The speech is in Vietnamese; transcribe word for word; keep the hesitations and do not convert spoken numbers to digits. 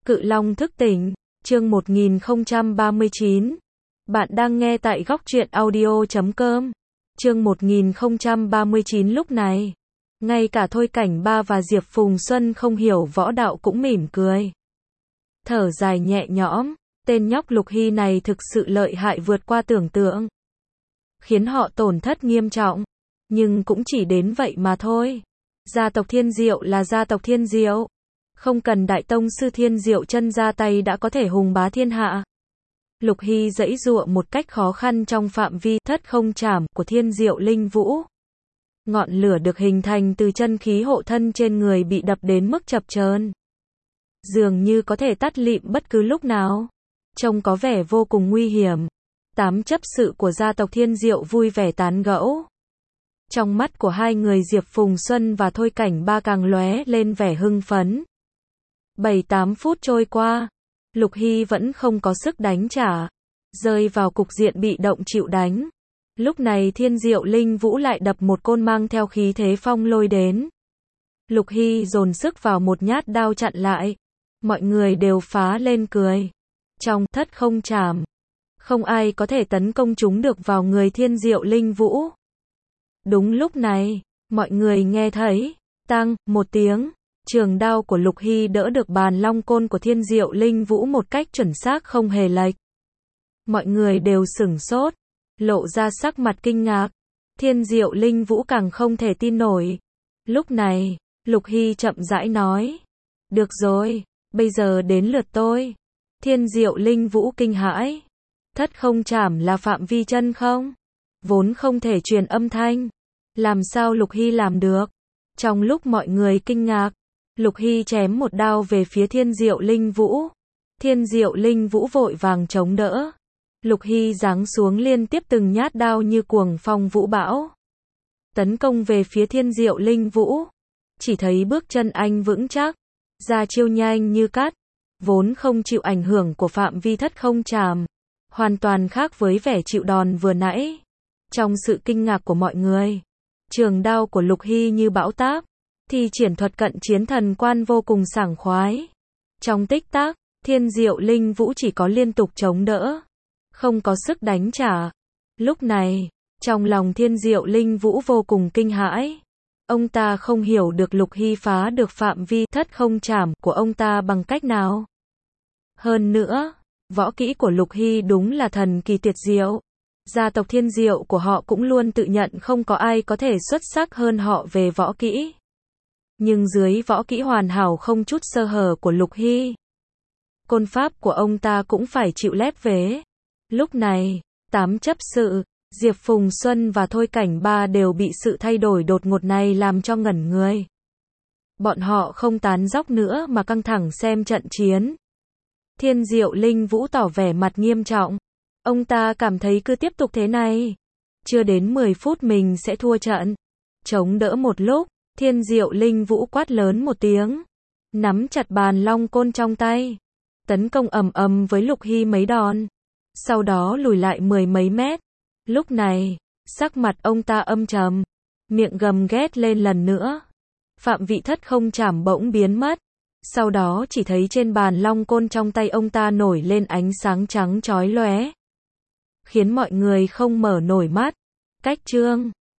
Cự Long thức tỉnh, chương một nghìn không trăm ba mươi chín. Bạn đang nghe tại góc truyện audio chấm com. Chương một nghìn không trăm ba mươi chín lúc này, ngay cả Thôi Cảnh Ba và Diệp Phùng Xuân không hiểu võ đạo cũng mỉm cười. Thở dài nhẹ nhõm, tên nhóc Lục Hy này thực sự lợi hại vượt qua tưởng tượng. Khiến họ tổn thất nghiêm trọng, nhưng cũng chỉ đến vậy mà thôi. Gia tộc Thiên Diệu là gia tộc Thiên Diệu. Không cần Đại Tông Sư Thiên Diệu chân ra tay đã có thể hùng bá thiên hạ. Lục Hy giãy giụa một cách khó khăn trong phạm vi thất không trảm của Thiên Diệu Linh Vũ. Ngọn lửa được hình thành từ chân khí hộ thân trên người bị đập đến mức chập chờn, dường như có thể tắt lịm bất cứ lúc nào. Trông có vẻ vô cùng nguy hiểm. Tám chấp sự của gia tộc Thiên Diệu vui vẻ tán gẫu. Trong mắt của hai người Diệp Phùng Xuân và Thôi Cảnh Ba càng lóe lên vẻ hưng phấn. Bảy tám phút trôi qua, Lục Hy vẫn không có sức đánh trả, rơi vào cục diện bị động chịu đánh. Lúc này Thiên Diệu Linh Vũ lại đập một côn mang theo khí thế phong lôi đến. Lục Hy dồn sức vào một nhát đao chặn lại. Mọi người đều phá lên cười. Trong thất không trảm, không ai có thể tấn công chúng được vào người Thiên Diệu Linh Vũ. Đúng lúc này, mọi người nghe thấy, tăng, một tiếng, trường đao của Lục Hy đỡ được bàn long côn của Thiên Diệu Linh Vũ một cách chuẩn xác không hề lệch. Mọi người đều sửng sốt, lộ ra sắc mặt kinh ngạc. Thiên Diệu Linh Vũ càng không thể tin nổi. Lúc này, Lục Hy chậm rãi nói, được rồi, bây giờ đến lượt tôi. Thiên Diệu Linh Vũ kinh hãi. Thất không trảm là phạm vi chân không? Vốn không thể truyền âm thanh. Làm sao Lục Hy làm được? Trong lúc mọi người kinh ngạc, Lục Hy chém một đao về phía Thiên Diệu Linh Vũ. Thiên Diệu Linh Vũ vội vàng chống đỡ. Lục Hy giáng xuống liên tiếp từng nhát đao như cuồng phong vũ bão, tấn công về phía Thiên Diệu Linh Vũ. Chỉ thấy bước chân anh vững chắc, ra chiêu nhanh như cắt, vốn không chịu ảnh hưởng của phạm vi thất không trảm, hoàn toàn khác với vẻ chịu đòn vừa nãy. Trong sự kinh ngạc của mọi người, trường đao của Lục Hy như bão táp, thì triển thuật cận chiến thần quan vô cùng sảng khoái. Trong tích tắc, Thiên Diệu Linh Vũ chỉ có liên tục chống đỡ, không có sức đánh trả. Lúc này, trong lòng Thiên Diệu Linh Vũ vô cùng kinh hãi. Ông ta không hiểu được Lục Hy phá được phạm vi thất không trảm của ông ta bằng cách nào. Hơn nữa, võ kỹ của Lục Hy đúng là thần kỳ tuyệt diệu. Gia tộc Thiên Diệu của họ cũng luôn tự nhận không có ai có thể xuất sắc hơn họ về võ kỹ. Nhưng dưới võ kỹ hoàn hảo không chút sơ hở của Lục Hy, côn pháp của ông ta cũng phải chịu lép vế. Lúc này, tám chấp sự, Diệp Phùng Xuân và Thôi Cảnh Ba đều bị sự thay đổi đột ngột này làm cho ngẩn người. Bọn họ không tán dóc nữa mà căng thẳng xem trận chiến. Thiên Diệu Linh Vũ tỏ vẻ mặt nghiêm trọng. Ông ta cảm thấy cứ tiếp tục thế này, chưa đến mười phút mình sẽ thua trận. Chống đỡ một lúc, Thiên Diệu Linh Vũ quát lớn một tiếng, nắm chặt bàn long côn trong tay, tấn công ầm ầm với Lục Hy mấy đòn, sau đó lùi lại mười mấy mét. Lúc này, sắc mặt ông ta âm trầm, miệng gầm ghét lên lần nữa. Phạm vị thất không trảm bỗng biến mất. Sau đó chỉ thấy trên bàn long côn trong tay ông ta nổi lên ánh sáng trắng chói lóe, khiến mọi người không mở nổi mắt. Cách chương